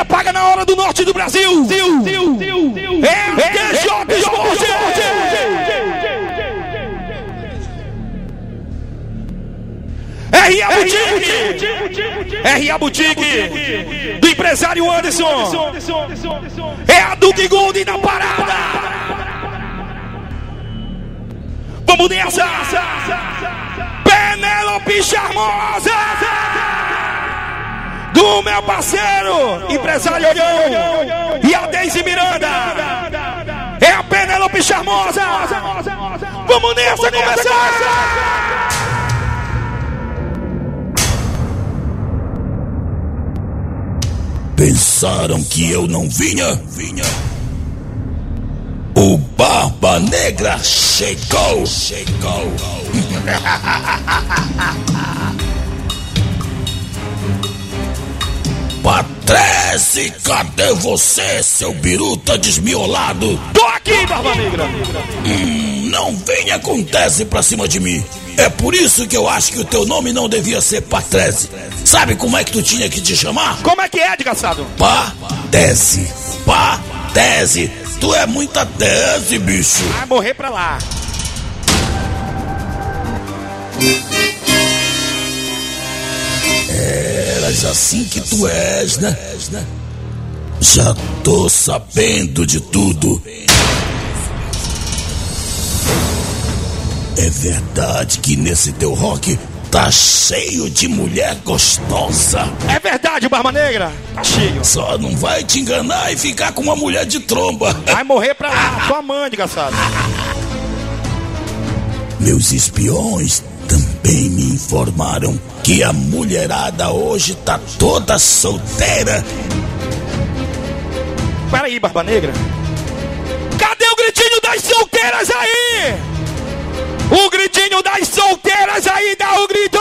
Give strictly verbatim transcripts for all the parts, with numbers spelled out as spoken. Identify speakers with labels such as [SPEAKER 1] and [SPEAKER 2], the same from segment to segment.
[SPEAKER 1] apaga na hora do norte do Brasil. É D J Esporte. R A Boutique. R A Boutique. Do empresário Anderson. É a Duque Gold na parada. Vamos nessa. Penélope Charmosa. Do meu parceiro, empresário Olhão. E a Deise Miranda. É a Penélope Charmosa. Vamos nessa, começar.
[SPEAKER 2] Pensaram que eu não vinha? Vinha. O Barba Negra chegou. Chegou. Patrese, cadê você, seu biruta desmiolado?
[SPEAKER 1] Tô aqui, Barba Negra.
[SPEAKER 2] Hum, não venha com tese pra cima de mim. É por isso que eu acho que o teu nome não devia ser Patrese. Sabe como é que tu tinha que te chamar?
[SPEAKER 1] Como é que é, desgraçado?
[SPEAKER 2] Patese. Patese. Tu é muita tese, bicho.
[SPEAKER 1] Vai morrer pra lá.
[SPEAKER 2] Eras assim que tu és, né? Já tô sabendo de tudo. É verdade que nesse teu rock tá cheio de mulher gostosa.
[SPEAKER 1] É verdade, Barba Negra. Tá cheio.
[SPEAKER 2] Só não vai te enganar e ficar com uma mulher de tromba.
[SPEAKER 1] Vai morrer pra lá. Tua mãe, desgraçado.
[SPEAKER 2] Meus espiões também me informaram que a mulherada hoje tá toda solteira.
[SPEAKER 1] Peraí, Barba Negra. Cadê o gritinho das solteiras aí? O gritinho das solteiras aí, dá o grito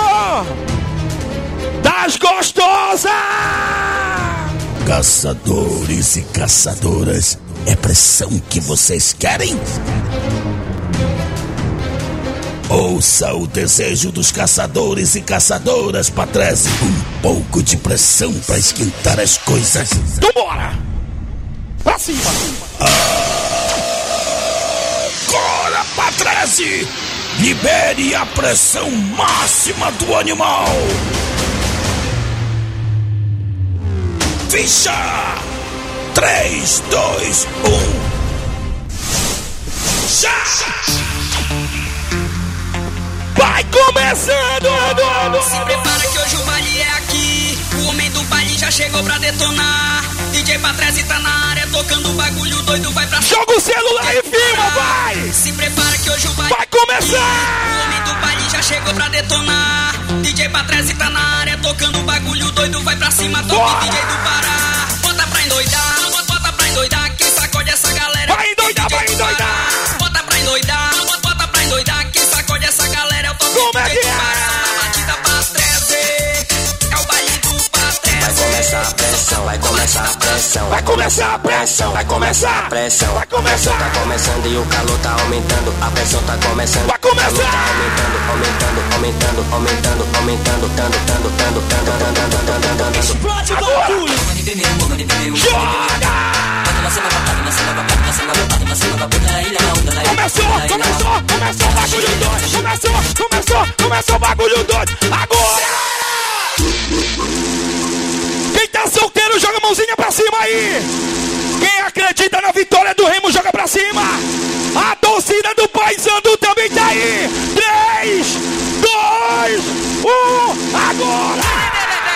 [SPEAKER 1] das gostosas.
[SPEAKER 2] Caçadores e caçadoras, é pressão que vocês querem? Ouça o desejo dos caçadores e caçadoras, Patrese. Um pouco de pressão pra esquentar as coisas.
[SPEAKER 1] Então bora! Pra cima!
[SPEAKER 2] Agora, Patrese! Libere a pressão máxima do animal! Ficha! três, dois, um... Já!
[SPEAKER 1] Vai começando!
[SPEAKER 3] Se prepara que hoje o baile é aqui. O homem do baile já chegou pra detonar. D J Patrese tá na área tocando bagulho doido, vai pra...
[SPEAKER 1] Joga o celular e filma, vai!
[SPEAKER 3] Se prepara que hoje o baile
[SPEAKER 1] vai começar!
[SPEAKER 3] O homem do baile já chegou pra detonar. D J Patrese tá na área tocando bagulho doido, vai pra cima, toca D J do Pará. Bota pra endoidar, bota pra endoidar, quem sacode essa galera.
[SPEAKER 1] Vai endoidar, vai endoidar!
[SPEAKER 3] Bota pra endoidar, bota pra endoidar, quem sacode essa galera. Eu tô
[SPEAKER 1] como é que é?
[SPEAKER 3] Batida Patrese, é o baile do Patrese.
[SPEAKER 4] Vai começar a pressão, vai começar a pressão.
[SPEAKER 1] Vai começar a pressão, vai começar
[SPEAKER 4] a pressão.
[SPEAKER 1] Vai começar.
[SPEAKER 4] A pressão tá começando e o calor tá aumentando. A pressão tá começando.
[SPEAKER 1] Vai começar.
[SPEAKER 4] O calor tá aumentando, aumentando, aumentando, aumentando, aumentando, tando, tando, tando, tando, tando, tando, tando.
[SPEAKER 1] Explode o bagulho. Joga! Começou, começou, começou o bagulho doido. Começou, começou, começou o bagulho doido. Agora! Quem tá solteiro, joga a mãozinha pra cima aí. Quem acredita na vitória do Remo, joga pra cima. A torcida do Paissandu também tá aí. três, dois, um, agora!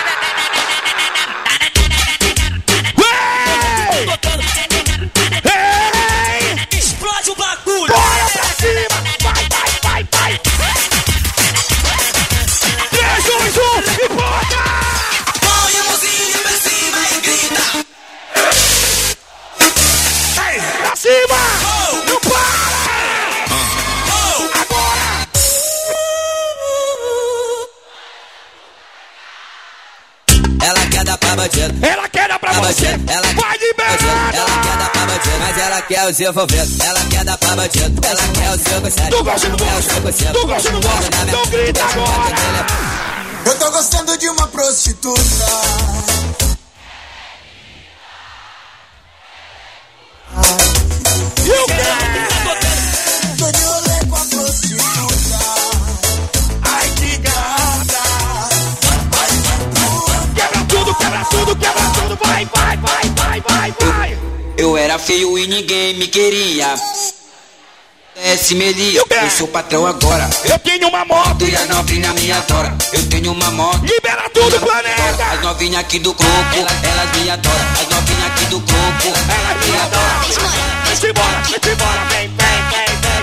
[SPEAKER 3] Explode o bagulho!
[SPEAKER 1] Bora pra cima! Vai, vai, vai, vai! três, dois, um e bora!
[SPEAKER 3] Põe a mãozinha pra cima e grita!
[SPEAKER 1] Ei, pra cima! Oh. Não para! Oh. Agora!
[SPEAKER 5] Ela quer dar pra bandido.
[SPEAKER 1] Ela quer dar pra você!
[SPEAKER 5] Ela
[SPEAKER 1] vai liberar!
[SPEAKER 5] Ela quer dar pra bandido, mas ela quer os envolvidos. Ela quer dar pra bandido, ela quer os envolvidos.
[SPEAKER 1] Tu gosta ou não gosta? Tu gosta ou não gosta? Então grita agora!
[SPEAKER 6] Eu tô gostando de uma prostituta.
[SPEAKER 3] Eu era feio e ninguém me queria. Desce Melia, eu sou patrão agora.
[SPEAKER 1] Eu tenho uma moto
[SPEAKER 3] e a novinha me adora. Eu tenho uma moto.
[SPEAKER 1] Libera tudo, planeta.
[SPEAKER 3] As novinhas aqui do grupo, elas me adoram. As novinhas aqui do grupo, elas me adoram.
[SPEAKER 1] Vem-se embora, vem-se embora, vem, vem, vem, vem,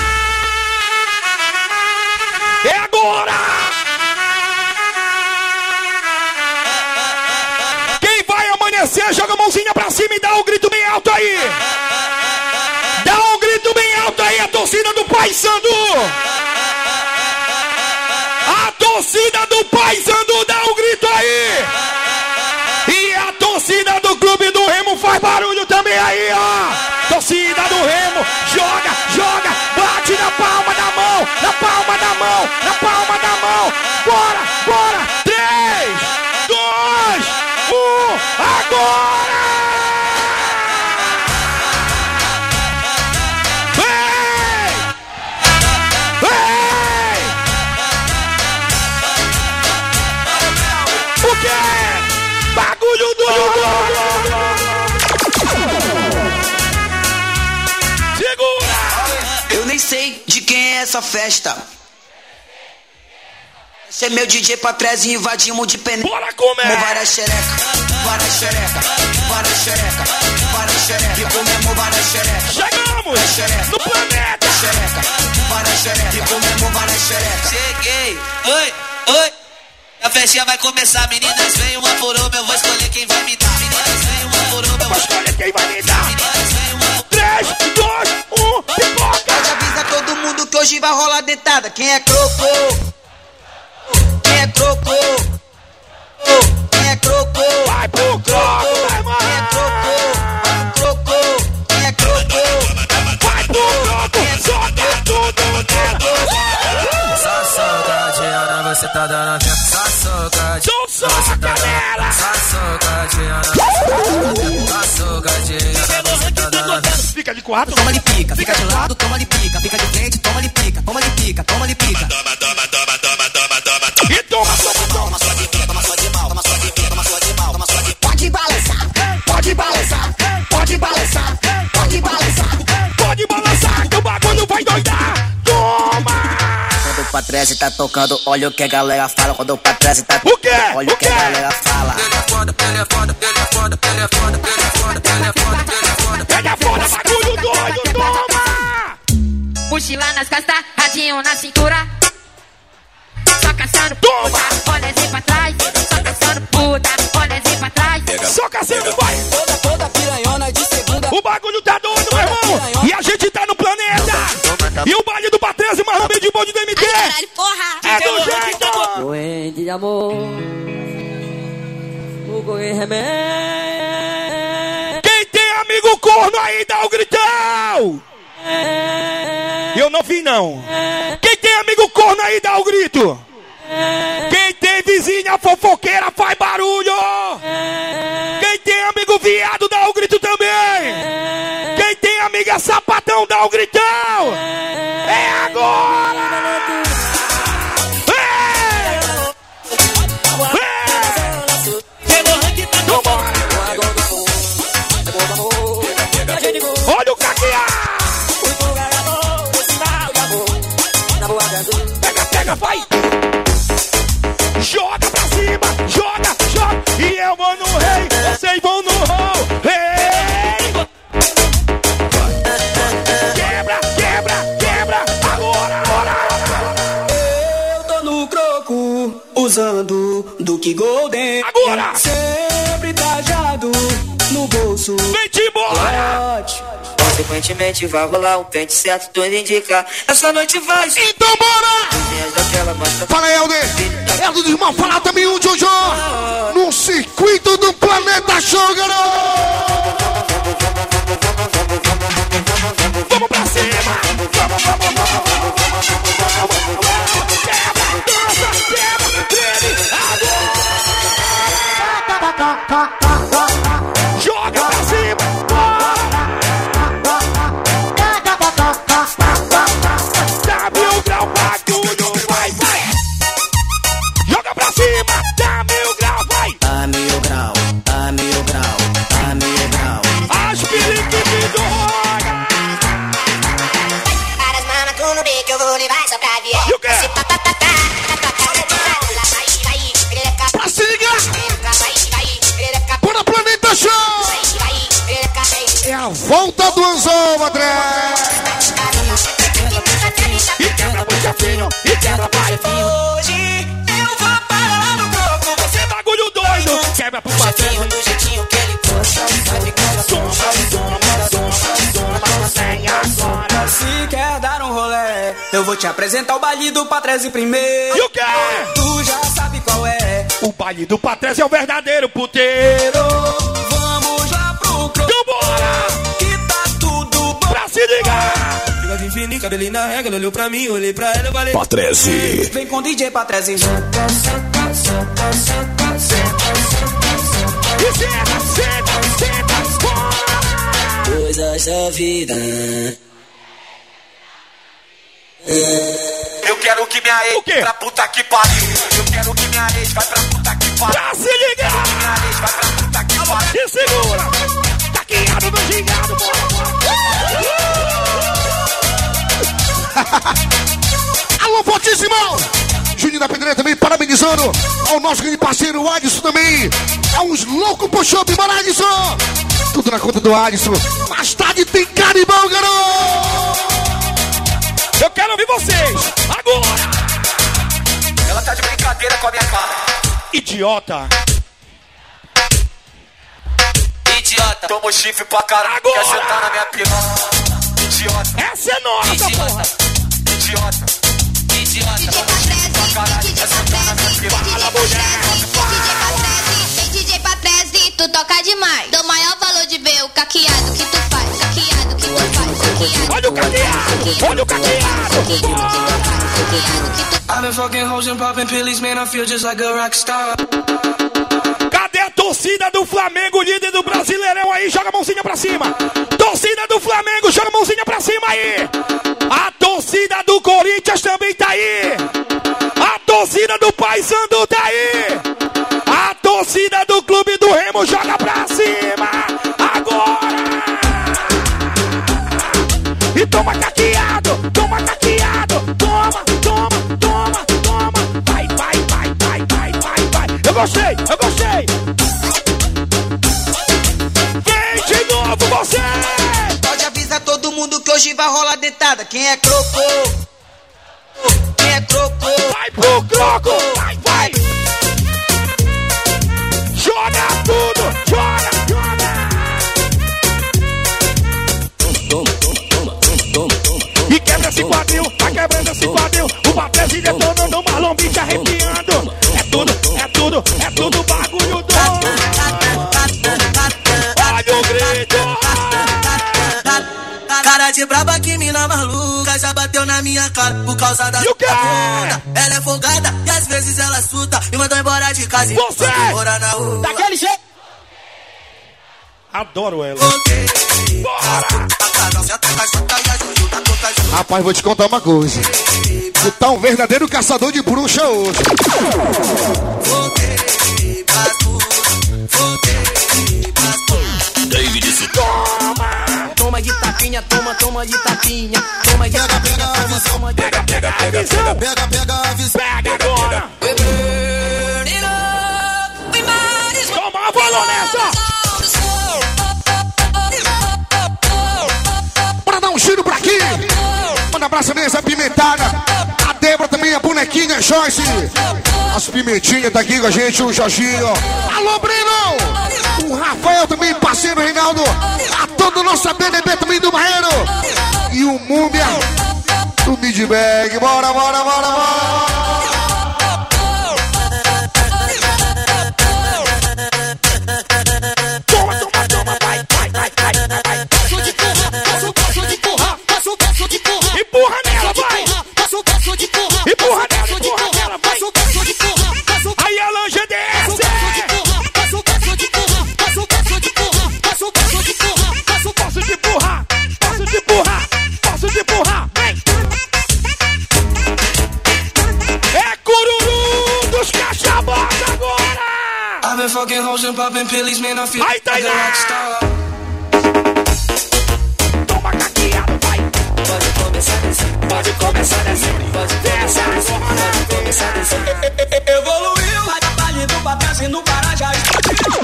[SPEAKER 1] vem. É agora! Quem vai amanhecer, joga a mãozinha pra cima e dá um grito bem alto aí. Dá um grito bem alto aí, a torcida do Paysandu. A torcida do Paysandu dá um grito aí. E a torcida do Clube do Remo faz barulho também aí, ó. Torcida do Remo, joga, joga, bate na palma da mão, na palma da mão, na palma da mão. Bora, bora, três, dois, um, agora! Bagulho do segura!
[SPEAKER 3] Eu nem sei de quem é essa festa. Esse é meu D J Patrese e invadimos de pneu.
[SPEAKER 1] Bora comer!
[SPEAKER 3] Várias xereca, várias xereca, várias xereca, várias xereca. E comemos várias xereca.
[SPEAKER 1] Chegamos no planeta!
[SPEAKER 3] Xereca, várias xereca. E comemos várias xereca.
[SPEAKER 5] Cheguei, oi, oi. A festinha vai começar, meninas, vem uma por uma, eu vou escolher quem vai me dar. Meninas, vem uma por uma, eu
[SPEAKER 1] vou escolher quem vai me dar.
[SPEAKER 5] Meninas, vem uma...
[SPEAKER 1] três, dois, um, pipoca!
[SPEAKER 3] Pode avisar todo mundo que hoje vai rolar dentada. Quem é croco? Quem é croco? Quem é croco?
[SPEAKER 1] Vai pro croco, vai, mano!
[SPEAKER 3] Quem é croco? Croco? Quem é croco?
[SPEAKER 1] Vai pro croco, solta tudo nela!
[SPEAKER 6] Só socadinha, você tá dando tempo. Só socadinha,
[SPEAKER 1] só socadinha.
[SPEAKER 6] Só socadinha, só socadinha, você tá dando tempo.
[SPEAKER 1] Fica de quatro,
[SPEAKER 5] toma-lhe pica, fica de lado, toma-lhe pica, fica de frente, toma-lhe pica, toma-lhe pica, toma-lhe pica.
[SPEAKER 2] Toma, toma, toma, toma, toma, toma, toma.
[SPEAKER 1] E toma, toma, toma,
[SPEAKER 5] sua de pica, toma sua de mal, toma sua de pica, toma sua de mal, toma sua de...
[SPEAKER 3] Pode balançar, pode balançar, pode balançar, pode balançar,
[SPEAKER 1] pode balançar, que o bagulho vai doidar. Toma!
[SPEAKER 5] Quando o Patrese tá tocando, olha o que a galera fala. Quando o Patrese tá
[SPEAKER 1] o quê?
[SPEAKER 5] Olha o que a galera fala.
[SPEAKER 6] Ele é foda, ele é foda, ele é foda, ele é foda, ele é foda, ele é foda, ele é foda.
[SPEAKER 1] Ele é foda, bagulho doido, toma!
[SPEAKER 7] Mochila nas costas, radinho na cintura. Só caçando
[SPEAKER 1] toma!
[SPEAKER 7] Puta, olha assim pra trás. Só caçando puta, olha assim pra trás.
[SPEAKER 1] Só caçando, vai!
[SPEAKER 5] Toda, toda piranhona de segunda.
[SPEAKER 1] O bagulho tá doido, meu irmão! E a gente tá no planeta! E o baile do Patrese, mais bem de bonde do M T!
[SPEAKER 7] Ai, caralho, porra!
[SPEAKER 1] É do jeito!
[SPEAKER 5] Doente de amor. O correr remédio.
[SPEAKER 1] Quem tem amigo corno aí, dá o gritão! Eu não vi, não. Quem tem amigo corno aí, dá o grito! Quem tem vizinha fofoqueira, faz barulho! Quem tem amigo viado, dá o grito também! Quem tem amiga sapatão, dá o gritão! É agora! Olha o caquear! Pega, pega, vai! Joga pra cima, joga, joga! E eu vou no rei, vocês vão no roll! Rei! Quebra, quebra, quebra! Agora, agora!
[SPEAKER 8] Eu tô no croco, usando Duke Golden.
[SPEAKER 1] Agora!
[SPEAKER 8] Sempre trajado no bolso.
[SPEAKER 1] Vem-te embora!
[SPEAKER 5] Consequentemente vai rolar um pente certo, tudo indica. Essa noite vai.
[SPEAKER 1] Então bora! Fala aí, Helder! Helder dos irmãos, fala também o Jojo! No circuito do Planeta Show, garoto! Vamos pra cima! Vamos, vamos, vamos! Quebra, dança, quebra, treme! Joga pra cima! Dá mil grau, bagulho, vai, vai! Joga pra cima! Dá mil grau, vai!
[SPEAKER 5] A mil grau, a mil grau,
[SPEAKER 9] só pra ver.
[SPEAKER 1] E o quê?
[SPEAKER 9] Se tá, tá, tá, tá, na tua cara de vai, vai, vai, perereca.
[SPEAKER 10] Pra se ligar.
[SPEAKER 9] Vai, vai, perereca.
[SPEAKER 10] Bora, Planeta Show.
[SPEAKER 9] Vai, vai, perereca.
[SPEAKER 10] É a volta do anzol, André.
[SPEAKER 1] E quebra pro chefinho, e quebra pro chefinho.
[SPEAKER 8] Hoje eu vou parar no coco.
[SPEAKER 1] Você é bagulho doido. Quebra pro chefinho.
[SPEAKER 8] Do jeitinho que ele gosta. Vai ficando
[SPEAKER 1] Soma, soma, soma, soma, sem agora.
[SPEAKER 8] Se quer dar um rolê, eu vou te apresentar o baile do Patrese primeiro.
[SPEAKER 1] E o quê?
[SPEAKER 8] Tu já sabe qual é.
[SPEAKER 1] O baile do Patrese é o verdadeiro puteiro.
[SPEAKER 8] Vamos lá pro croco.
[SPEAKER 1] Então bora!
[SPEAKER 8] Que tá tudo bom.
[SPEAKER 1] Pra se ligar.
[SPEAKER 8] Fica fininho, cabelinho na regra. Ela olhou pra mim, olhei pra ela, eu falei.
[SPEAKER 2] Patrese.
[SPEAKER 8] Vem com D J Patrese.
[SPEAKER 1] E senta, senta, senta, bora!
[SPEAKER 8] Coisas da vida. Eu quero que minha ex
[SPEAKER 1] O quê?
[SPEAKER 8] pra puta que pariu. Eu quero que minha ex vai pra puta que pariu.
[SPEAKER 1] Pra se ligar!
[SPEAKER 8] Minha ex vai pra puta que pariu.
[SPEAKER 1] E segura! Taqueado no gingado, bora!
[SPEAKER 10] Alô, fortíssimo! Juninho da Pedreira também parabenizando ao nosso grande parceiro, o Adson também. É uns loucos pro shopping, bora, Adson! Tudo na conta do Adson. Mais tarde tem Caribão, garoto!
[SPEAKER 1] Eu quero ouvir vocês! Agora!
[SPEAKER 8] Ela tá de brincadeira com a minha cara.
[SPEAKER 1] Idiota!
[SPEAKER 8] Idiota. Tomo chifre pra caralho.
[SPEAKER 1] Agora.
[SPEAKER 8] Quer sentar na minha piroca. Idiota.
[SPEAKER 1] Essa é nossa, porra!
[SPEAKER 8] Idiota. Idiota. Tomo chifre pra caralho. Quer sentar na minha piroca.
[SPEAKER 1] Fala, mulher!
[SPEAKER 7] Vem D J Patrese, tu toca demais. Dou maior valor de ver o caqueado que tu faz. Caqueado que tu faz. Caqueado.
[SPEAKER 1] Olha o caqueado! Olha o caqueado!
[SPEAKER 8] I've been fucking hoes and popping pillies, man. I feel just like a rock star.
[SPEAKER 1] Cadê a torcida do Flamengo, líder do Brasileirão aí? Joga a mãozinha pra cima! Torcida do Flamengo, joga a mãozinha pra cima aí! A torcida do Corinthians também tá aí! A torcida do Paysandu tá aí! A torcida do Clube do Remo joga pra cima! Agora! E toma caqueado! Toma caqueado! Toma, toma, toma, toma! Vai, vai, vai, vai, vai, vai, vai! Eu gostei, eu gostei! Vem de novo você!
[SPEAKER 11] Pode avisar todo mundo que hoje vai rolar dentada. Quem é croco? Quem é croco?
[SPEAKER 1] Vai pro croco! Vai, vai! Joga tudo! Joga, joga! E quebra esse quadril, vai quebrando esse quadril. O Patrese detonando, o Marlon Beach arrepiando. É tudo, é tudo, é tudo bagulho doido. Olha o grito!
[SPEAKER 11] Cara de braba que mina maluca já bateu na minha cara por causa da
[SPEAKER 1] E o quê?
[SPEAKER 11] bunda. Ela é folgada e às vezes ela suta e mandou embora de casa e
[SPEAKER 1] Você!
[SPEAKER 11] vai morar na rua.
[SPEAKER 1] Daquele jeito! Adoro ela.
[SPEAKER 10] Rapaz, vou te contar uma coisa. Tu tá um verdadeiro caçador de bruxa hoje.
[SPEAKER 2] David disse:
[SPEAKER 1] Toma!
[SPEAKER 8] Toma de tapinha, toma, toma de tapinha. Toma de tapinha, toma, toma de
[SPEAKER 1] Pega, pega, pega, pega,
[SPEAKER 10] Pega, pega, avisa.
[SPEAKER 1] pega agora! Toma a bola nessa!
[SPEAKER 10] Bora dar um giro pra aqui. Manda um abraço nessa apimentada. A Débora também, a bonequinha, a Joyce. As pimentinhas tá aqui com a gente, o Jorginho. Alô, Breno! O Rafael também, parceiro Reinaldo. A toda a nossa B N B também do Barreiro. E o Múmia do Midbag. Bora, bora, bora, bora.
[SPEAKER 1] Toma, toma, toma, vai, vai, vai, vai, vai.
[SPEAKER 12] Passo de porra, passo, passo de porra, passo, passo de porra.
[SPEAKER 1] Empurra nela, vai!
[SPEAKER 12] Passo, passo de porra.
[SPEAKER 1] Empurra nela,
[SPEAKER 12] passo de
[SPEAKER 1] empurra
[SPEAKER 12] porra,
[SPEAKER 1] nela, vai!
[SPEAKER 12] passo, passo de porra, passo,
[SPEAKER 1] Aí a lancha
[SPEAKER 12] passo,
[SPEAKER 1] desce!
[SPEAKER 12] passo de porra, passo, passo de porra, passo, passo de porra, passo, passo de porra, passo,
[SPEAKER 1] Posso te empurrar! Posso te empurrar! Posso te empurrar! Vem! É cururu dos cachabota agora!
[SPEAKER 8] I've been fucking hoes and popping pillies, man. I feel
[SPEAKER 1] Aí,
[SPEAKER 8] like a
[SPEAKER 1] Tainá!
[SPEAKER 8] rock star.
[SPEAKER 1] Toma caqueado, vai!
[SPEAKER 11] Pode
[SPEAKER 1] começar a descer, pode começar a descer, pode desce agora, pode começar a descer. Evoluiu, vai da baile do Patrese no Pará já explodiu.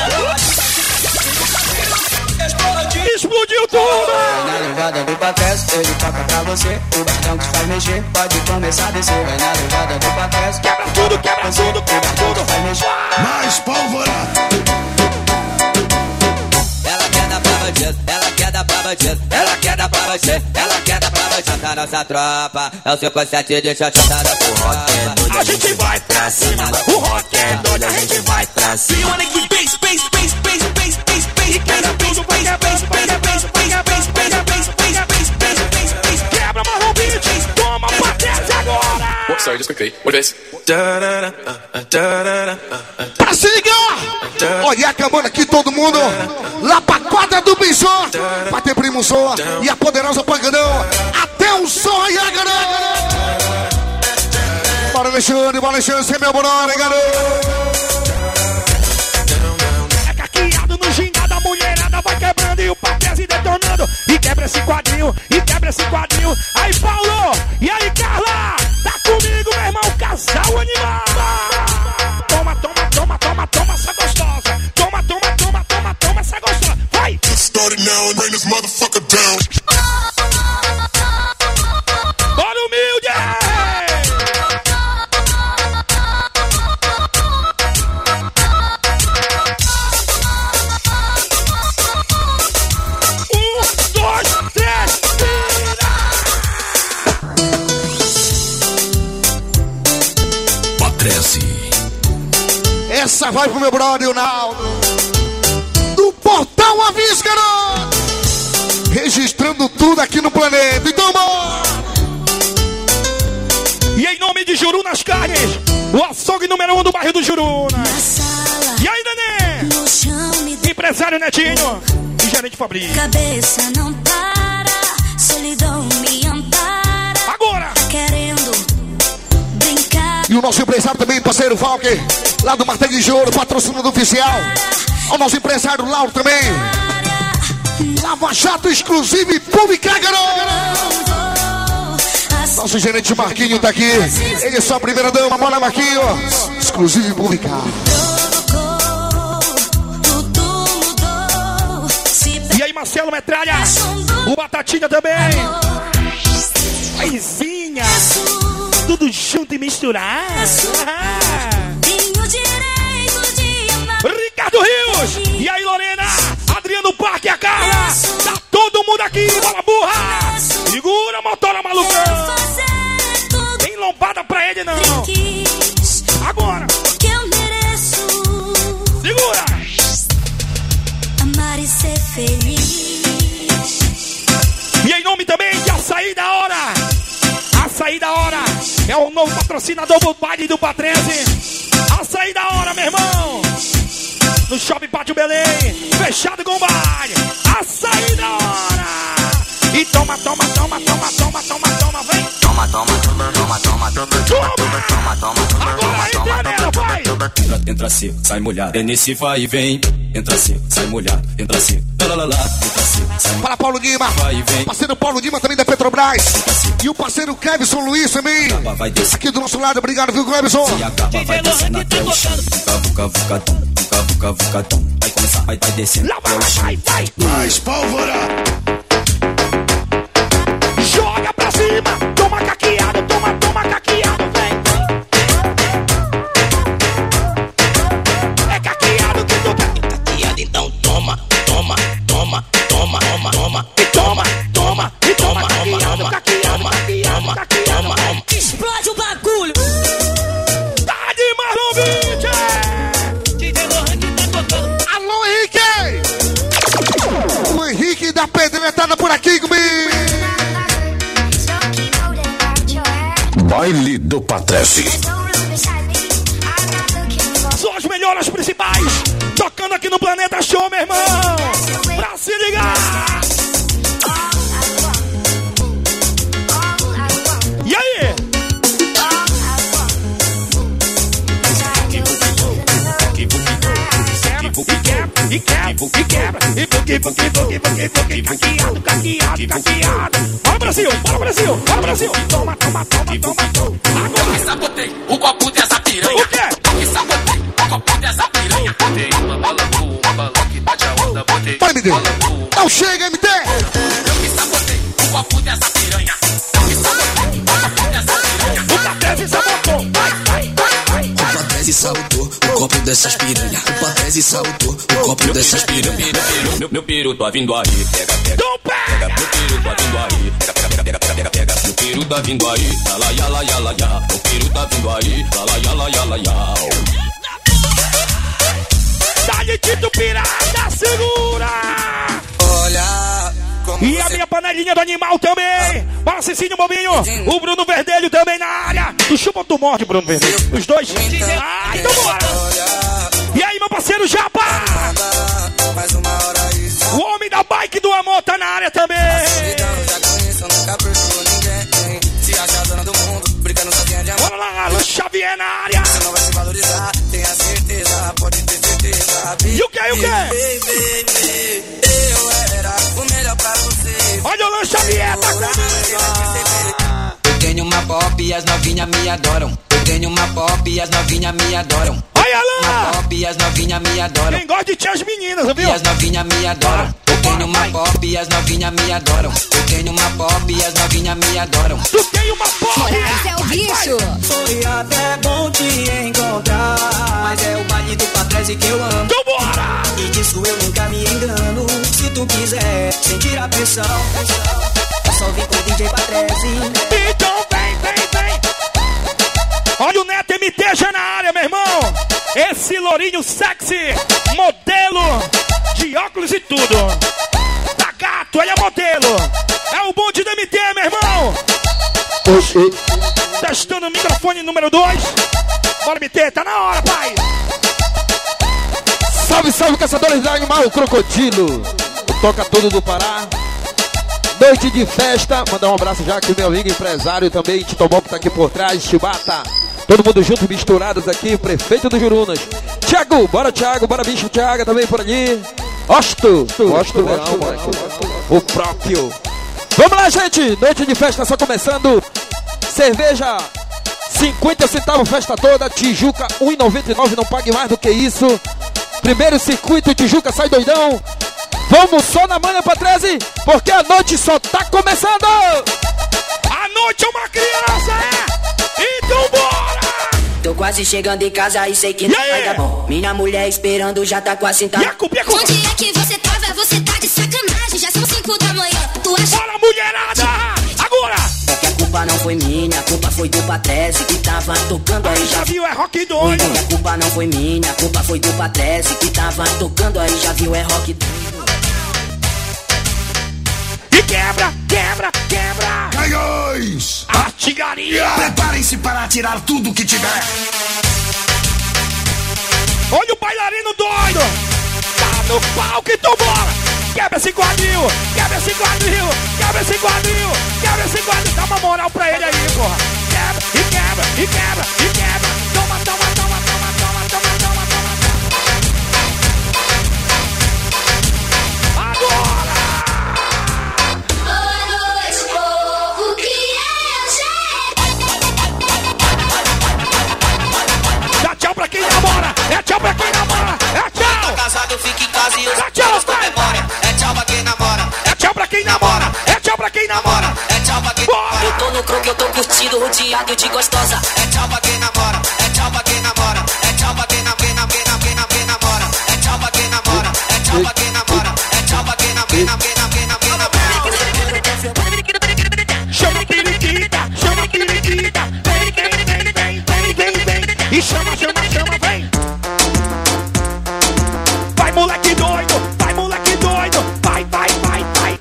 [SPEAKER 1] Explodiu tudo!
[SPEAKER 11] Vai na levada do Patrese, ele toca pra você. O bastão que te faz mexer, pode começar a descer. Vai na levada do Patrese,
[SPEAKER 1] quebra tudo, quebra tudo, quebra tudo,
[SPEAKER 11] faz mexer.
[SPEAKER 2] Mais pólvora!
[SPEAKER 5] Ela quer dar pra bandido, ela quer dar pra bandido, ela quer dar pra bandido, ela quer dar pra bandido. Tá nossa tropa, é o cinco sete, deixa eu chutar da porra.
[SPEAKER 1] A gente vai pra cima, o rock é doido, a gente vai pra cima. You wanna get bass, bass, bass, bass, bass, bass, bass, quebra tudo, bass, bass, bass, bass, bass, bass, bass, bass, bass, bass, bass, bass, quebra marrom beat, toma Patrese agora.
[SPEAKER 13] Sorry, just quickly. What is?
[SPEAKER 10] Pra se ligar! Olha, acabando aqui todo mundo lá pra quadra do Bisson, pra ter primo som e a poderosa pancadão até o som aí, garoto! Bora, Alexandre, bora, Alexandre, você é meu bonoro, hein, garoto?
[SPEAKER 1] É caqueado no gingado, a mulherada vai quebrando e o Patrese detonando. E quebra esse quadrinho, e quebra esse quadrinho. Aí, Paulo, e aí, Carla? Tá comigo, meu irmão, casal animado. Toma, toma, toma, toma, toma essa gostosa. Toma, toma, toma, toma, toma essa gostosa. Vai!
[SPEAKER 2] Start it now and bring this motherfucker down.
[SPEAKER 1] Bora, humilde! Um, dois, três, vira!
[SPEAKER 2] Patrese.
[SPEAKER 10] Essa vai pro meu brother, o Naldo. Do Portal Avis, garoto. Registrando tudo aqui no planeta. Então, bora.
[SPEAKER 1] E em nome de Jurunas Carnes, o açougue número um do bairro do Jurunas. E aí, Nenê? Empresário Netinho e gerente Fabrício.
[SPEAKER 14] Cabeça não para, solidão me ampara.
[SPEAKER 1] Agora!
[SPEAKER 14] Querendo brincar.
[SPEAKER 10] E o nosso empresário também, parceiro Valker, lá do Martelo de Ouro, patrocinador oficial. O nosso empresário Lauro também. Lava Jato exclusivo e pública, garoto. Nosso gerente Marquinho tá aqui. Ele é só a primeira dama, bora Marquinho. Exclusivo e pública.
[SPEAKER 1] E aí, Marcelo Metralha, o Batatinha também. Paizinha, tudo junto e misturado. Ricardo Rios, e aí, Lorena, Adriano Parque e a Carla. Tá todo mundo aqui, bola burra. Segura a motora, malucão. Tem lombada pra ele, não. Agora. Segura.
[SPEAKER 14] Amar e ser feliz.
[SPEAKER 1] E em nome também de Açaí da Hora. Açaí da Hora é o novo patrocinador do baile do Patrese. Açaí da Hora, meu irmão. No Shopping Pátio Belém, fechado com o baile. Açaí da Hora. E toma, toma, toma, toma, toma, toma, toma, vem.
[SPEAKER 4] Toma, toma, toma, toma, toma, toma, toma, toma.
[SPEAKER 1] Agora entra nela, vai.
[SPEAKER 6] Entra, entra seco, sai molhado. É nesse vai e vem. Entra seco, sai molhado. Entra seco, lá, lá, lá, lá. Entra seco, sai molhado.
[SPEAKER 10] Para Paulo Lima,
[SPEAKER 6] vai e vem.
[SPEAKER 10] Parceiro Paulo Lima também da Petrobras. E o parceiro Clevison Luiz também.
[SPEAKER 6] Vai descer.
[SPEAKER 10] Aqui do nosso lado, obrigado, viu, Clevison?
[SPEAKER 6] Se acaba, vai descendo até o chão. Vuca, vuca, vuca, tum. Vuca, vuca, vuca, tum. Vai começar, vai, vai descendo.
[SPEAKER 1] Lá vai, vai, vai.
[SPEAKER 2] Mais pólvora.
[SPEAKER 1] Joga pra cima, toma caqueado, toma, toma caqueado, vem. É caqueado que tu quer.
[SPEAKER 2] Caqueado, então toma, toma, toma, toma, toma, toma.
[SPEAKER 1] E toma, toma, e toma, caqueado, caqueado, caqueado, caqueado.
[SPEAKER 12] Explode o bagulho.
[SPEAKER 1] Tá de marrom, bicho.
[SPEAKER 10] Alô, Henrique! O Henrique da Pedretada por aqui comigo.
[SPEAKER 2] Baile do Patrese.
[SPEAKER 1] São as melhores principais, tocando aqui no Planeta Show, meu irmão. Pra se ligar. E aí? E quebra, e quebra, e quebra, e buque, buque, buque, buque, buque, caqueado, caqueado, caqueado. Bora Brasil, bora Brasil, bora Brasil. Toma, toma, toma, toma, toma. Agora.
[SPEAKER 8] Eu que sabotei o copo dessa piranha.
[SPEAKER 1] O quê?
[SPEAKER 8] Eu que sabotei o copo dessa piranha. Botei uma bala boa, uma bala que bate a onda. Botei
[SPEAKER 10] Vai, M D. Não chega, M D.
[SPEAKER 8] Eu que sabotei o copo dessa piranha. Eu que sabotei o copo dessa piranha.
[SPEAKER 1] O Patrese sabotou. Vai, vai, vai, vai.
[SPEAKER 6] O Patrese sabotou o copo dessas piranha. O Patrese sabotou o copo dessas piranha. Meu, meu piru tá vindo aí. Pega, pega.
[SPEAKER 1] Não pega.
[SPEAKER 6] Meu piru tá vindo aí. Pega, pega, pega, pega, pega, pega. Meu piru tá vindo aí. Yala, yala, yala, yala. Meu piru tá vindo aí. Yala, yala, yala, yala.
[SPEAKER 1] Dá-lhe Tito Pirata, segura!
[SPEAKER 11] Olha como
[SPEAKER 1] E a minha panelinha do animal também! Bora, Cicinho Bobinho! O Bruno Verdelho também na área! Tu chupa ou tu morde, Bruno Verdelho? Os dois? Ah, então bora! E aí, meu parceiro Japa!
[SPEAKER 11] mais uma hora isso.
[SPEAKER 1] O homem da bike do amor tá na área também!
[SPEAKER 11] Então eu já conheço, eu nunca perdoo ninguém. Se acha dona do mundo, brincando sozinha de amor.
[SPEAKER 1] Bora lá, Alan Xavier na área!
[SPEAKER 11] Você não vai se valorizar, tenha certeza, pode ter certeza.
[SPEAKER 1] E o que, e o que?
[SPEAKER 11] Eu era o melhor pra você.
[SPEAKER 1] Olha o Alan Xavier, tá com
[SPEAKER 5] Eu tenho uma pop e as novinhas me adoram. Eu tenho uma pop e as novinhas me adoram.
[SPEAKER 1] Olha
[SPEAKER 5] Uma
[SPEAKER 1] lá!
[SPEAKER 5] pop e as novinhas me adoram.
[SPEAKER 1] Quem gosta de tia as meninas,
[SPEAKER 5] E
[SPEAKER 1] viu?
[SPEAKER 5] as novinhas me adoram. Eu tenho uma pop e as novinhas me adoram. Eu tenho uma pop e as novinhas me adoram.
[SPEAKER 1] Tu tem uma porra!
[SPEAKER 7] Esse é o bicho.
[SPEAKER 11] Foi até bom te encontrar, mas é o baile do Patrese que eu amo.
[SPEAKER 1] Então bora!
[SPEAKER 11] E disso eu nunca me engano. Se tu quiser sentir a pressão, é só vir com o D J Patrese.
[SPEAKER 1] Então vem, vem, vem! Olha o Neto M T já na área, meu irmão! Esse lourinho sexy, modelo de óculos e tudo! Tá gato, ele é modelo! É o bonde do M T, meu irmão! Testando o microfone número dois. Bora, M T, tá na hora, pai!
[SPEAKER 13] Salve, salve, caçadores do animal, crocodilo. O Toca Tudo do Pará. Noite de festa. Mandar um abraço já aqui, meu amigo empresário também, Tito Bob tá aqui por trás, Chibata. Todo mundo junto, misturados aqui, prefeito do Jurunas. Thiago, bora Thiago, bora bicho Thiago também por ali. Osto, Osto Leão, o próprio. Vamos lá, gente, noite de festa só começando. Cerveja cinquenta centavos festa toda, Tijuca um real e noventa e nove, não pague mais do que isso. Primeiro circuito, Tijuca, sai doidão. Vamos só na manhã, Patrese, porque a noite só tá começando.
[SPEAKER 1] A noite é uma criança, é? Então bora!
[SPEAKER 15] Tô quase chegando em casa e sei que não vai dar bom. Minha mulher esperando já tá quase sentada.
[SPEAKER 1] Onde é
[SPEAKER 7] que você tava? Você tá de sacanagem. Já são cinco da manhã. Tu acha...
[SPEAKER 1] Bora, mulherada! Agora!
[SPEAKER 15] É que a culpa não foi minha, a culpa foi do Patrese que tava tocando aí.
[SPEAKER 1] Já viu, é rock doido.
[SPEAKER 15] É que a culpa não foi minha, a culpa foi do Patrese que tava tocando aí. Já viu, é rock doido.
[SPEAKER 1] E quebra, quebra, quebra!
[SPEAKER 2] Canhões!
[SPEAKER 1] Artilharia!
[SPEAKER 2] Preparem-se para atirar tudo que tiver!
[SPEAKER 1] Olha o bailarino doido! Tá no palco, então bora! Quebra esse quadril! Quebra esse quadril! Quebra esse quadril! Quebra esse quadril! Dá uma moral pra ele aí, porra! Quebra, e quebra, e quebra, e quebra! Toma, toma, toma, toma, toma, toma, toma, toma! Agora! Dá tchau pra quem namora! É tchau pra quem namora! É tchau!
[SPEAKER 11] Tá casado, fica em casa e os
[SPEAKER 1] É tchau,
[SPEAKER 11] filhos com memória. É tchau pra quem namora.
[SPEAKER 1] É tchau pra quem namora! É tchau pra quem namora!
[SPEAKER 11] É tchau pra quem
[SPEAKER 1] namora!
[SPEAKER 15] Eu tô no croque, eu tô curtindo, rodeado de gostosa.
[SPEAKER 11] É tchau pra quem namora. É tchau pra quem namora. É tchau pra quem namora. Quem namora, quem namora, quem namora. É tchau pra quem namora. É tchau pra quem namora. É tchau pra quem namora. Quem namora, quem namora, quem namora.
[SPEAKER 1] Chama a periquita! Chama a periquita! Vem, vem, vem, vem, vem, vem, vem! E chama, chama, chama, vem! Vai, moleque doido! Vai, moleque doido! Vai, vai, vai, vai!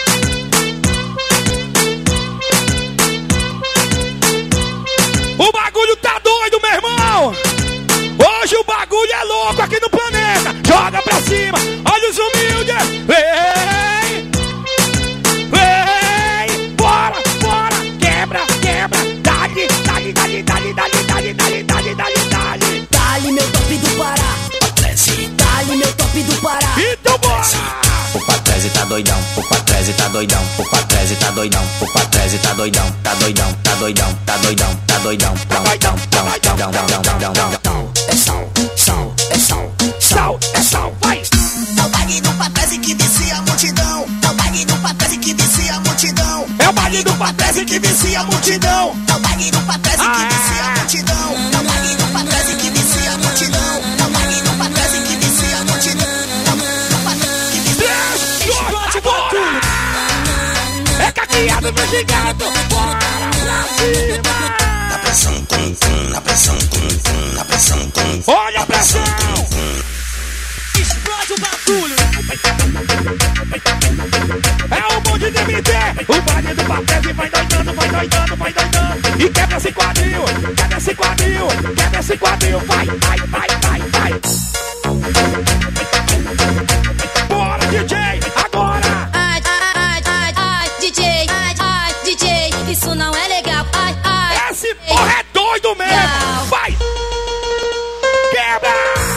[SPEAKER 1] O bagulho tá doido, meu irmão! Hoje o bagulho é louco aqui no planeta! Joga pra cima! Olha os humildes! Vem!
[SPEAKER 5] doidão, o Patrese tá doidão, o Patrese tá doidão, o Patrese tá doidão, tá doidão, tá doidão, tá doidão, tá doidão, tá doidão, tá doidão, tá doidão.
[SPEAKER 11] É sal, sal, é sal, sal, é sal, vai! É o baile do Patrese que vicia a multidão. É o baile do Patrese que vicia a multidão.
[SPEAKER 1] É o baile do Patrese que vicia a multidão.
[SPEAKER 11] É o baile do Patrese que vicia a multidão. É o baile do Patrese que vicia a multidão. É o baile do Patrese que vicia a multidão.
[SPEAKER 1] É caqueado no gigado, bora pra cima.
[SPEAKER 2] Na pressão, tum, tum, na pressão, tum, tum, na pressão, tum.
[SPEAKER 1] Olha a pressão.
[SPEAKER 12] Explode o bagulho.
[SPEAKER 1] É o bonde de M T, o baile do Patrese vai doidando, vai doidando, vai doidando. E quebra esse quadril, quebra esse quadril, quebra esse quadril. Vai, vai, vai, vai, vai. Bora, D J, agora.
[SPEAKER 14] Ai, ai, ai, ai, D J, ai, ai, D J, isso não é legal. Ai, ai.
[SPEAKER 1] Esse porra é doido mesmo. Vai. Quebra.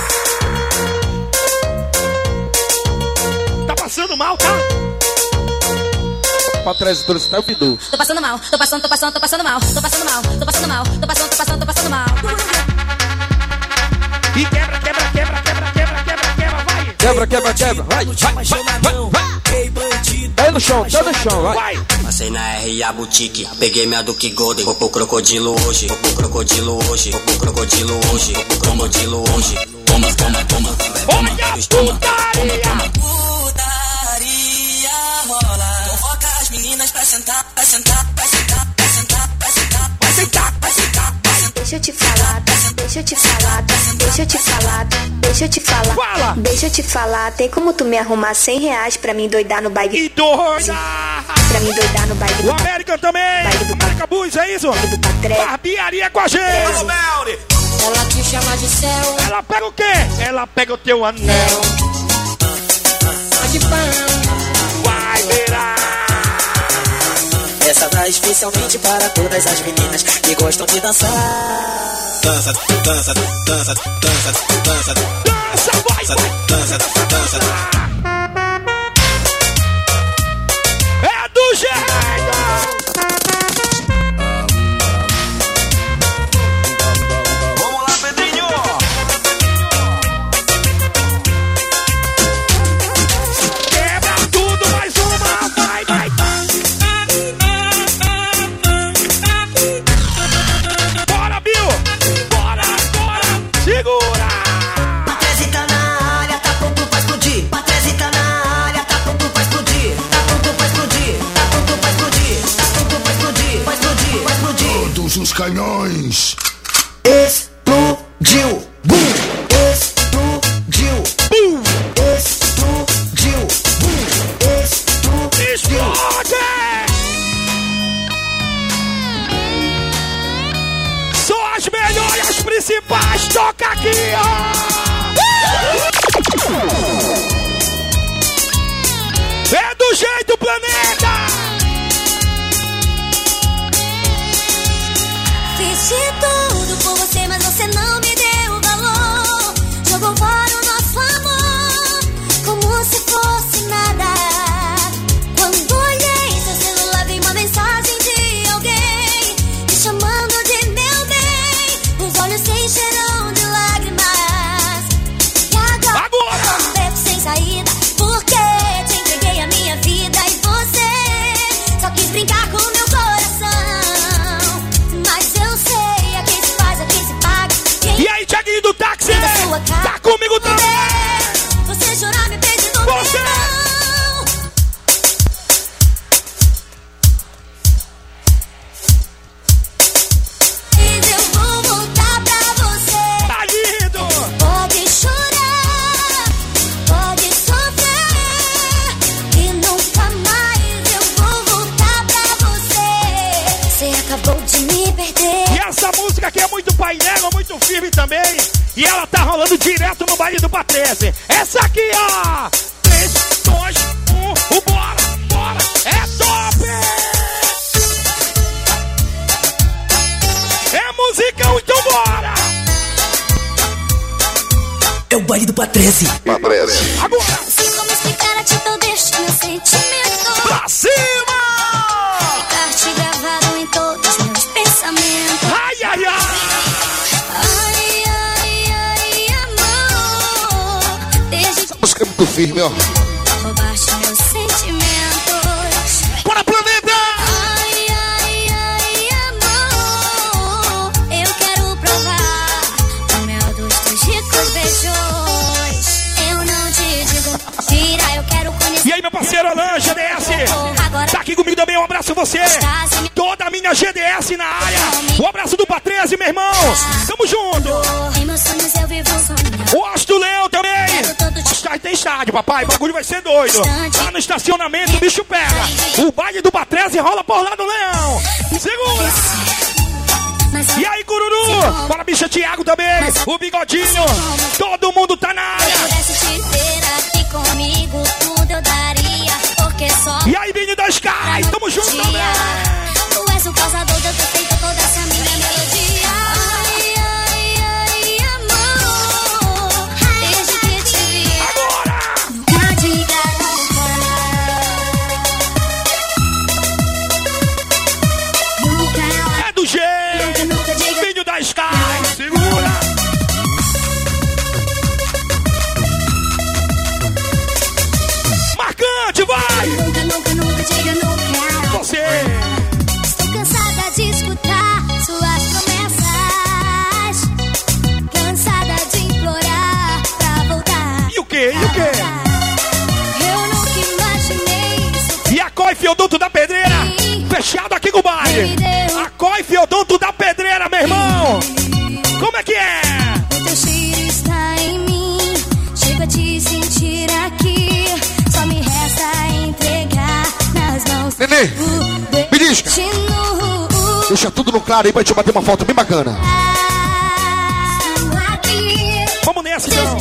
[SPEAKER 1] Tá passando mal, tá?
[SPEAKER 13] Patrese trouxe até o Bidu.
[SPEAKER 14] Tô passando mal, tô passando, tô passando, tô passando mal, tô passando mal, tô passando mal, tô passando, tô passando, tô passando mal.
[SPEAKER 1] E quebra, quebra, quebra, quebra, quebra, quebra, quebra, vai.
[SPEAKER 13] Quebra, quebra, quebra, vai, vai, vai, vai, vai. Tá no chão, tá no chão, vai.
[SPEAKER 5] Passei na R A Boutique, peguei minha Duke Golden. Vou pro crocodilo hoje, vou pro crocodilo hoje, vou pro crocodilo hoje, vou pro crocodilo hoje. Toma, toma, toma, toma, toma, toma, toma. Putaria rola. Convoca as meninas pra sentar, pra sentar, pra sentar, pra sentar, pra sentar, pra sentar, pra sentar.
[SPEAKER 16] Deixa eu te falar, deixa eu te falar, deixa eu te falar, deixa eu te falar,
[SPEAKER 1] Fala.
[SPEAKER 16] Deixa eu te falar, tem como tu me arrumar cem reais pra mim doidar no baile?
[SPEAKER 1] E doida!
[SPEAKER 16] Pra mim doidar no baile do
[SPEAKER 1] O América também!
[SPEAKER 16] Baile do
[SPEAKER 1] América Bus, é isso?
[SPEAKER 16] Baile do Patrese.
[SPEAKER 1] Barbearia com a gente!
[SPEAKER 14] Ela te chama de céu,
[SPEAKER 1] Ela pega o quê? Ela pega o teu anel.
[SPEAKER 14] de pão.
[SPEAKER 1] Vai virar!
[SPEAKER 5] Essa vai especialmente para todas as meninas que gostam de dançar. Dança, dança, dança, dança, dança,
[SPEAKER 1] Dança, vai!
[SPEAKER 5] dança, dança, dança.
[SPEAKER 1] É do jeito!
[SPEAKER 11] Vamos lá, Pedrinho!
[SPEAKER 1] Quebra tudo, mais uma! Vai, vai, vai! Bora, Bill! Bora, bora! Segura!
[SPEAKER 11] Patrese tá na área, tá pronto pra explodir. Patrese tá na área, tá pronto pra explodir. Tá pronto pra explodir, tá pronto pra explodir. Tá pronto pra explodir, vai explodir, vai explodir.
[SPEAKER 10] Todos os canhões.
[SPEAKER 11] Explodiu, bum! Explodiu,
[SPEAKER 1] Bum!
[SPEAKER 11] explodiu, bum! Explodiu.
[SPEAKER 1] Explode! Só as melhores, as principais, toca aqui, ó! É do jeito, planeta!
[SPEAKER 14] Fiz de tudo por você, mas você não me deu valor. Jogou fora o nosso amor, como se fosse nada. Quando olhei seu celular, vi uma mensagem de alguém me chamando de meu bem. Os olhos se encheram de lágrimas. E agora,
[SPEAKER 1] Agora!
[SPEAKER 14] um beco sem saída, porque te entreguei a minha vida e você só quis brincar com meu coração. Mas eu sei, a quem se faz, a quem se paga. Quem
[SPEAKER 1] E aí, Thiaguinho do táxi?
[SPEAKER 14] da sua cara.
[SPEAKER 1] Tá comigo também!
[SPEAKER 14] Você chorar me pedindo
[SPEAKER 1] Você!
[SPEAKER 14] perdão. E eu vou voltar pra você.
[SPEAKER 1] Tá lindo!
[SPEAKER 14] Pode chorar, pode sofrer, e nunca mais eu vou voltar pra você. Você acabou de me perder.
[SPEAKER 1] E essa música aqui é muito painel, muito firme também. E ela tá rolando direto no baile do Patrese. Essa aqui, ó! três, dois, um, o bora, bora! É top! É musicão, então bora!
[SPEAKER 11] É o baile do Patrese.
[SPEAKER 10] Patrese.
[SPEAKER 1] Agora!
[SPEAKER 14] Não sei como explicar a atitude deste meu sentimento.
[SPEAKER 10] muito firme, ó.
[SPEAKER 14] Roubaste meus sentimentos.
[SPEAKER 10] Bora, planeta!
[SPEAKER 14] Ai, ai, ai, amor, eu quero provar o mel dos teus ricos beijos. Eu não te digo mentira, eu quero conhecer.
[SPEAKER 1] E aí, meu parceiro Alan, G D S, tá aqui comigo também, um abraço você. Toda a minha G D S na área. Um abraço do Patrese, meu irmão. Tamo junto.
[SPEAKER 14] Em meus sonhos eu vivo sonhando.
[SPEAKER 1] O Astro Leão também. Mas tem estádio, papai. O bagulho vai ser doido. Lá no estacionamento, o bicho pega. O baile do Patrese rola por lá do Leão. Segura. E aí, Cururu? Bora, bicha Thiago também. O Bigodinho. Todo mundo tá na área.
[SPEAKER 14] Se eu pudesse te ter aqui comigo, tudo eu daria. Porque só.
[SPEAKER 1] E aí, Vini da Sky. Tamo junto também.
[SPEAKER 14] Tu és o causador de eu ter feito toda essa minha melodia. Ai, ai, ai, amor, desde que te vi.
[SPEAKER 1] Agora!
[SPEAKER 14] Nunca diga nunca. Nunca.
[SPEAKER 1] É do jeito.
[SPEAKER 14] Nunca, nunca diga.
[SPEAKER 1] Filho da Sky. Segura. Marcante, vai!
[SPEAKER 14] Nunca, nunca, nunca diga nunca.
[SPEAKER 1] Você.
[SPEAKER 14] Estou cansada de escutar suas promessas. Cansada de implorar pra voltar.
[SPEAKER 1] E o quê? E o quê?
[SPEAKER 14] Eu nunca imaginei isso.
[SPEAKER 1] E a Coi Fiodonto da Pedreira. Fechado aqui com o baile. A Coi Fiodonto da Pedreira, meu irmão. Como é que é?
[SPEAKER 14] O teu cheiro está em mim. Chego a te sentir aqui. Só me resta entregar nas mãos.
[SPEAKER 10] Nenê, me diz. Deixa tudo no claro aí pra gente bater uma foto bem bacana.
[SPEAKER 1] Vamos nessa, então.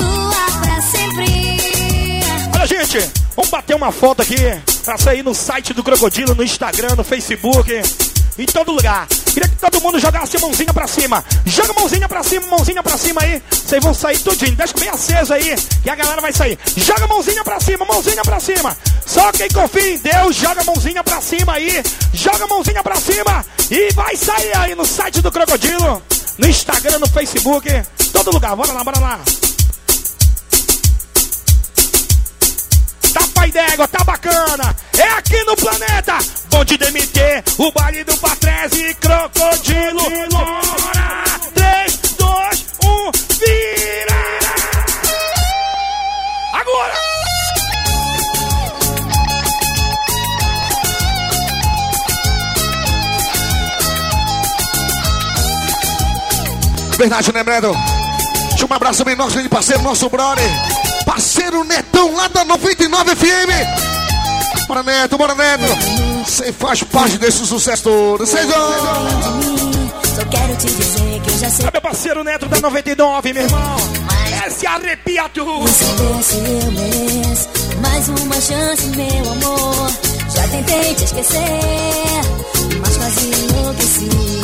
[SPEAKER 1] Olha, gente, vamos bater uma foto aqui pra sair no site do Crocodilo, no Instagram, no Facebook, em todo lugar. Queria que todo mundo jogasse a mãozinha pra cima. Joga a mãozinha pra cima, mãozinha pra cima aí. Vocês vão sair tudinho. Deixa bem aceso aí, que a galera vai sair. Joga a mãozinha pra cima, mãozinha pra cima. Só quem confia em Deus, joga a mãozinha pra cima aí. Joga a mãozinha pra cima e vai sair aí no site do Crocodilo, no Instagram, no Facebook, todo lugar. Bora lá, bora lá. Tá pai d'égua, tá bacana. É aqui no planeta. Bonde D M T, o baile do Patrese e Crocodilo. Bora! três, dois, um, vira! Agora!
[SPEAKER 10] Verdade, né, Bredo? Deixa um abraço bem nosso, parceiro, nosso brother. Parceiro Netão lá da noventa e nove F M. Bora, Neto, bora, Neto. Você faz parte desse sucesso todo. Vocês vão.
[SPEAKER 14] Só quero te dizer que eu já sei.
[SPEAKER 1] É meu parceiro Neto da noventa e nove, meu irmão. Esse arrepia tudo.
[SPEAKER 14] Se desse eu mereço mais uma chance, meu amor. Já tentei te esquecer, mas quase enlouqueci.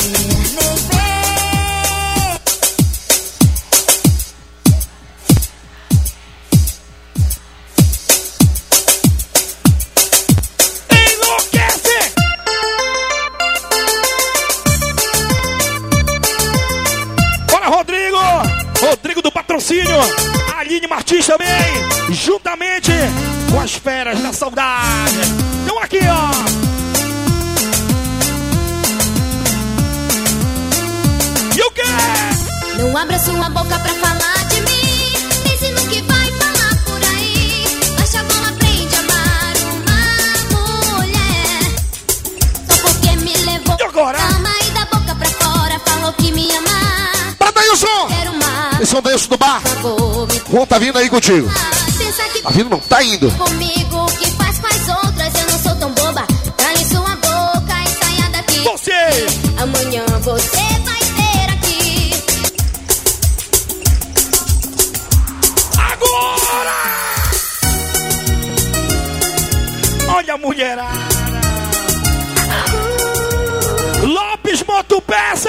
[SPEAKER 1] A Aline Martins também, juntamente com as feras da saudade. Então aqui, ó. E o quê?
[SPEAKER 14] Não abra sua boca pra falar de mim. Pense no que vai falar por aí. Baixa a bola, aprende a amar uma mulher. Só porque me levou
[SPEAKER 1] e agora?
[SPEAKER 14] Calma e da boca pra fora. Falou que me amar.
[SPEAKER 10] Para daí o som! Esse é o Deus do bar. Juan tá vindo aí contigo. Tá vindo não, tá indo.
[SPEAKER 14] Comigo que faz com as outras, eu não sou tão boba. Cale sua boca e saia daqui.
[SPEAKER 1] Você!
[SPEAKER 14] Amanhã você vai ter aqui.
[SPEAKER 1] Agora! Olha a mulherada. Lopes Motopeças.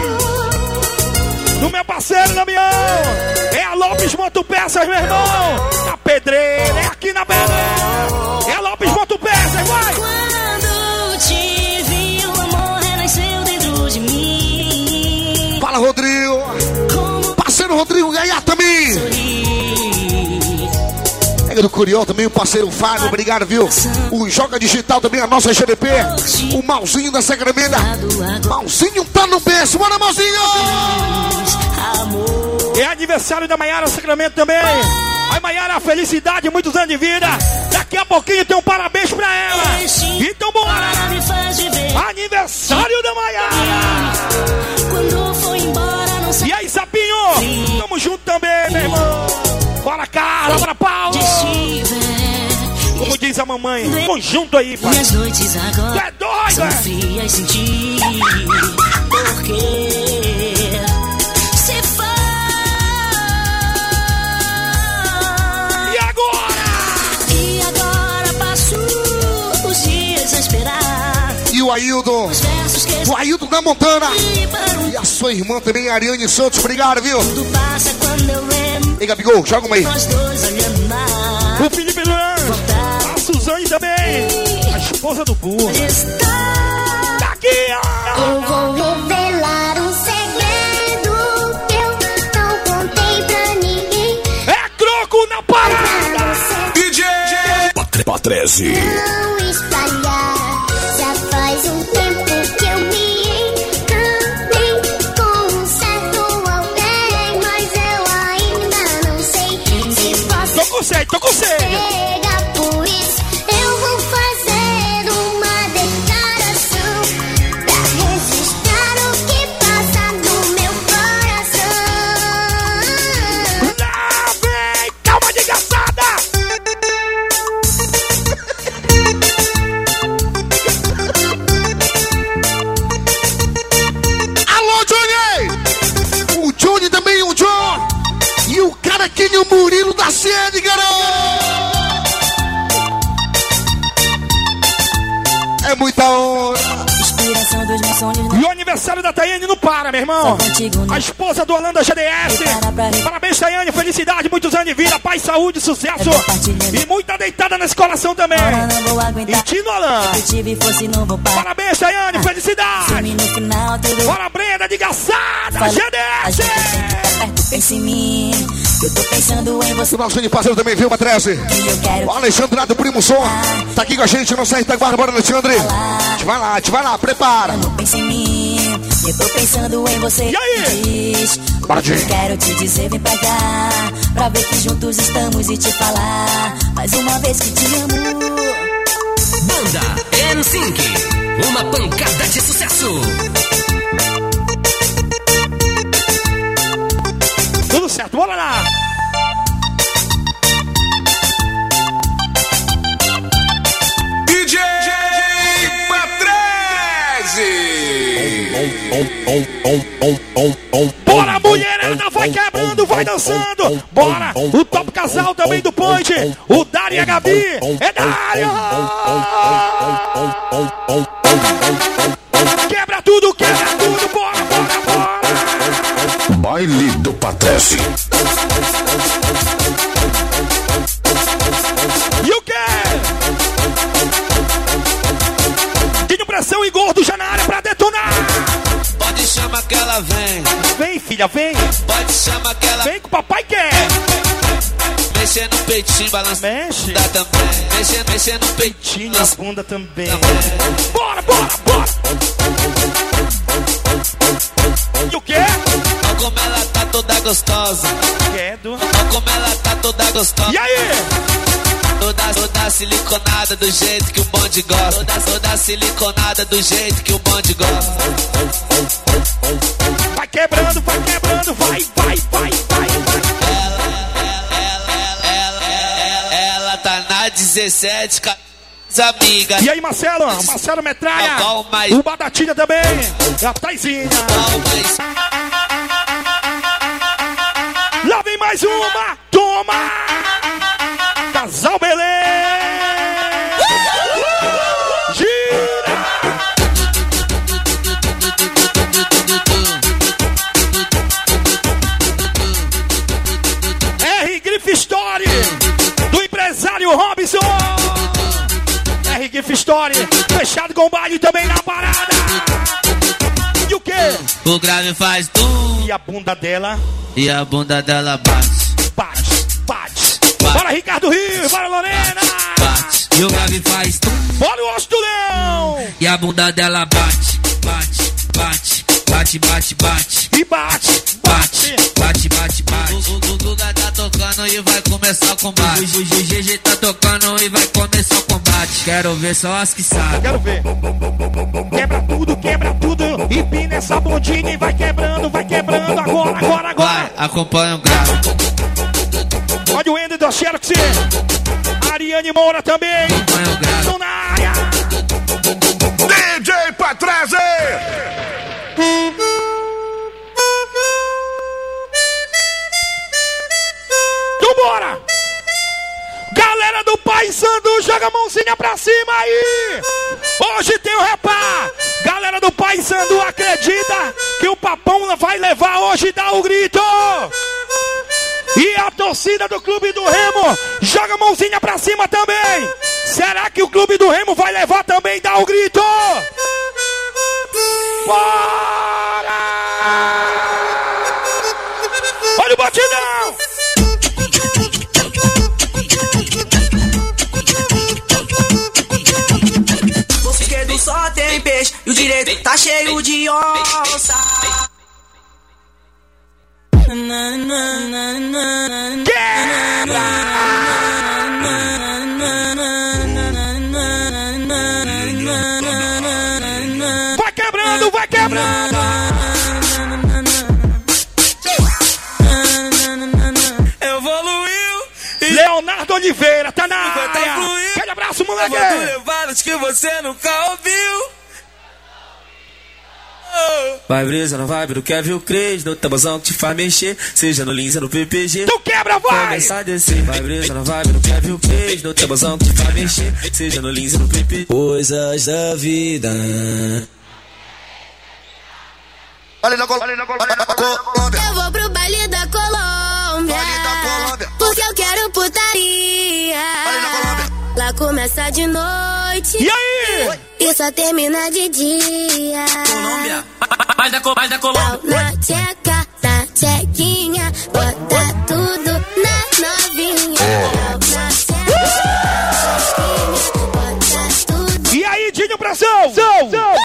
[SPEAKER 1] No meu parceiro, Damião. É a Lopes Motopeças, meu irmão. Na pedreira, é aqui na pedreira. É a Lopes Motopeças, vai.
[SPEAKER 14] Quando te vi, o amor renasceu dentro de mim.
[SPEAKER 10] Fala, Rodrigo. Como parceiro Rodrigo Gaiá também. parceiro Curió, também o parceiro Fábio, obrigado, viu? O Joga Digital também, a nossa G D P. O Malzinho da Sacramento. Malzinho tá no berço, bora Malzinho!
[SPEAKER 1] É aniversário da Maiara Sacramento também. Ai, Maiara, felicidade, muitos anos de vida. Daqui a pouquinho tem um parabéns pra ela. Então bora! Aniversário da Maiara! E aí, Sapinho? Tamo junto também, meu irmão. Bora, Carla, bora, Paulo. Como diz a mamãe, tamo junto aí, pai.
[SPEAKER 17] Minhas noites agora
[SPEAKER 1] tu é doido,
[SPEAKER 17] são
[SPEAKER 1] é?
[SPEAKER 17] frias sem ti. Porque se for.
[SPEAKER 1] E agora?
[SPEAKER 17] E agora passo os dias a esperar.
[SPEAKER 10] E o Ailton, o Ailton da Montana. E a sua irmã também, Ariane Santos, obrigado, viu?
[SPEAKER 17] Tudo passa quando eu lembro.
[SPEAKER 10] Ei, Gabigol, joga uma aí.
[SPEAKER 17] Nós dois olhando mar.
[SPEAKER 1] O Felipe Duran, a Suzane também, a esposa do burro. Tá aqui, ó.
[SPEAKER 14] Eu vou revelar um segredo que eu não contei pra ninguém.
[SPEAKER 1] É croco na parada.
[SPEAKER 14] D J
[SPEAKER 2] Patrese.
[SPEAKER 14] Não espalhar. Já faz um tempo que eu me encantei com um certo alguém, mas eu ainda não sei se posso.
[SPEAKER 1] Tô com sede, tô com sede.
[SPEAKER 14] Chega, por isso eu vou fazer uma declaração pra registrar o que passa no meu coração.
[SPEAKER 1] Lá vem, calma de engraçada.
[SPEAKER 10] Alô, Johnny! O Johnny também, o John! E o caraquinho Murilo da Sede, garoto! É muita honra!
[SPEAKER 17] Inspiração dos meus sonhos.
[SPEAKER 1] E o aniversário da Tayane não para, meu irmão. A esposa do Holanda G D S. Parabéns, Tayane, felicidade, muitos anos de vida, paz, saúde, sucesso. E muita deitada nesse coração também.
[SPEAKER 17] Não vou aguentar.
[SPEAKER 1] E Tino Alan.
[SPEAKER 17] Se tive fosse não vou parar.
[SPEAKER 1] Parabéns, Tayane, felicidade.
[SPEAKER 17] Some no final tudo.
[SPEAKER 1] Bora, Brenda, de Gaçada, G D S.
[SPEAKER 17] Pensa em mim, eu tô pensando em você.
[SPEAKER 10] O nosso parceiro também, viu, Patrese? O Alexandre lá do Primo Som. Tá aqui com a gente, não sai da guarda, bora, Alexandre. A gente vai lá, a gente vai lá, prepara.
[SPEAKER 17] Pensa em mim, eu tô pensando em você.
[SPEAKER 1] E aí?
[SPEAKER 17] Diz,
[SPEAKER 10] bora, Jim.
[SPEAKER 17] Quero te dizer, vem pra cá, pra ver que juntos estamos e te falar mais uma vez que te amo.
[SPEAKER 18] Banda N cinco, uma pancada de sucesso.
[SPEAKER 1] Tudo certo, bora lá.
[SPEAKER 8] D J Patrese.
[SPEAKER 1] Bora, mulherada, vai quebrando, vai dançando. Bora, o top casal também do Ponte. O Dari e a Gabi. É Dari. Quebra tudo, quebra tudo. Bora, bora, bora.
[SPEAKER 2] Baile do Patrese.
[SPEAKER 1] E o quê? Tinho Pressão e Gordo já na área pra detonar.
[SPEAKER 19] Pode chamar que ela vem.
[SPEAKER 1] Vem, filha, vem.
[SPEAKER 19] Pode chamar que ela
[SPEAKER 1] vem que o papai quer.
[SPEAKER 19] Mexer no peitinho, balança.
[SPEAKER 1] Mexe.
[SPEAKER 19] Dá também. Mexer, mexer no
[SPEAKER 1] peitinho, na bunda também. também. Bora, bora, bora. E o quê?
[SPEAKER 19] Olha como ela tá toda gostosa.
[SPEAKER 1] Quedo.
[SPEAKER 19] Olha como ela tá toda gostosa.
[SPEAKER 1] E aí?
[SPEAKER 19] Toda, toda siliconada do jeito que o bonde gosta. Toda, toda siliconada do jeito que o bonde gosta.
[SPEAKER 1] Vai quebrando, vai quebrando, vai, vai, vai, vai, vai.
[SPEAKER 19] Ela, ela, ela, ela, ela tá na dezessete, ca... amiga.
[SPEAKER 1] E aí, Marcelo? Marcelo Metralha.
[SPEAKER 19] Mais...
[SPEAKER 1] O Batatinha também. A Taizinha.
[SPEAKER 19] Mais...
[SPEAKER 1] Lá vem mais uma. Toma. Casal Belém. Gira. R. Griff Story. Do empresário Robson. R. Griff Story. Fechado com o baile também na parada. E o quê?
[SPEAKER 19] O grave faz tu.
[SPEAKER 1] E a bunda dela.
[SPEAKER 19] E a bunda dela bate.
[SPEAKER 1] Bate, bate.
[SPEAKER 19] bate.
[SPEAKER 1] Bora, Ricardo Rio, bora, Lorena.
[SPEAKER 19] Bate, e o grave faz tum.
[SPEAKER 1] Bora, o osso do leão.
[SPEAKER 19] E a bunda dela bate, bate, bate, bate, bate, bate.
[SPEAKER 1] E bate,
[SPEAKER 19] bate, bate, bate, bate. O Guga tá tocando e vai começar o combate. O G G tá tocando e vai começar o combate. Quero ver só as que sabem.
[SPEAKER 1] Quero ver. Quebra tudo, quebra tudo. Empina essa bundinha e vai quebrando, vai quebrando. Agora, agora, agora.
[SPEAKER 19] Vai, acompanha o grave.
[SPEAKER 1] Olha o Ender da Xerox. Ariane Moura também. Tô na área.
[SPEAKER 10] D J Patrese.
[SPEAKER 1] Então bora. Galera do Paysandu, joga a mãozinha pra cima aí. Hoje tem o repá. Galera do Paysandu, acredita que o Papão vai levar hoje e dá o grito. E a torcida do Clube do Remo joga a mãozinha pra cima também. Será que o Clube do Remo vai levar também e dar o grito? Bora! Olha o batidão!
[SPEAKER 11] O esquerdo só tem peixe e o direito tá cheio de onça.
[SPEAKER 1] Vai quebrando, vai quebrando.
[SPEAKER 19] Evoluiu.
[SPEAKER 1] Leonardo Oliveira, tá na área. Aquele abraço, moleque.
[SPEAKER 19] Levadas que você nunca ouviu. Vai brisa, não vai, do Kevin o Cres, no tabuzão que te faz mexer, seja no Lins ou no P P G.
[SPEAKER 1] Tu quebra, vai!
[SPEAKER 19] Começa a descer, vai brisa, não vai, do Kevin o Cres, no tabuzão que te faz mexer, seja no Lins ou no P P G. Coisas da vida.
[SPEAKER 10] Olha na Colômbia.
[SPEAKER 14] Eu vou pro baile da Colômbia. Porque eu quero putaria. Lá começa de noite.
[SPEAKER 1] E aí?
[SPEAKER 14] E só termina de dia.
[SPEAKER 19] Colômbia. Mais da, mais da Colômbia.
[SPEAKER 14] Na tcheca, na tchequinha. Bota tudo na novinha. Na tcheca, na tchequinha. Bota tudo.
[SPEAKER 1] E aí, Dinho Brasil?